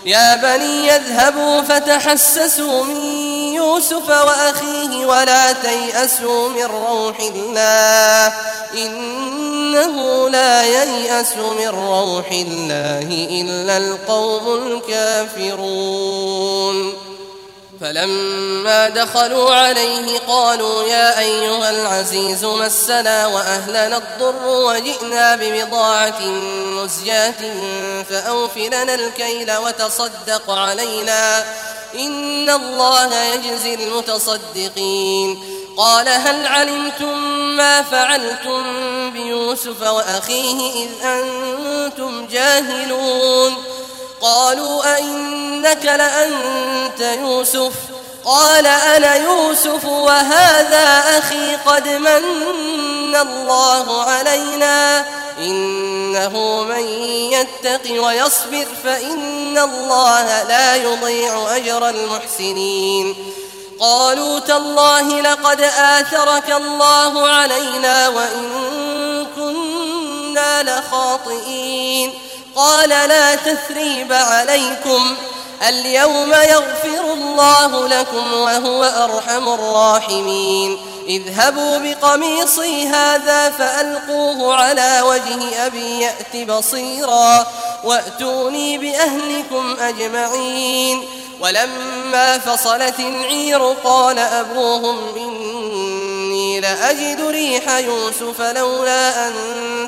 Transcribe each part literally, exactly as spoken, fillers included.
يا بني يذهبوا فتحسسوا من يوسف وأخيه ولا تيأسوا من روح الله إنه لا ييأس من روح الله إلا القوم الكافرون. فلما دخلوا عليه قالوا يا أيها العزيز مسنا وأهلنا الضر وجئنا ببضاعة مزجاة فأوف لنا الكيل وتصدق علينا إن الله يجزي المتصدقين. قال هل علمتم ما فعلتم بيوسف وأخيه إذ أنتم جاهلون؟ قالوا أئنك لأنت يوسف؟ قال أنا يوسف وهذا أخي قد من الله علينا إنه من يتق ويصبر فإن الله لا يضيع أجر المحسنين. قالوا تالله لقد آثرك الله علينا وإن كنا لخاطئين. قال لا تثريب عليكم اليوم يغفر الله لكم وهو أرحم الراحمين. اذهبوا بقميصي هذا فألقوه على وجه أبي يأت بصيرا وأتوني بأهلكم أجمعين. ولما فصلت العير قال أبوهم إني لأجد ريح يوسف لولا أن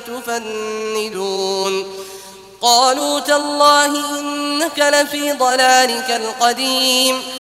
تفندون. قالوا تالله إنك لفي ضلالك القديم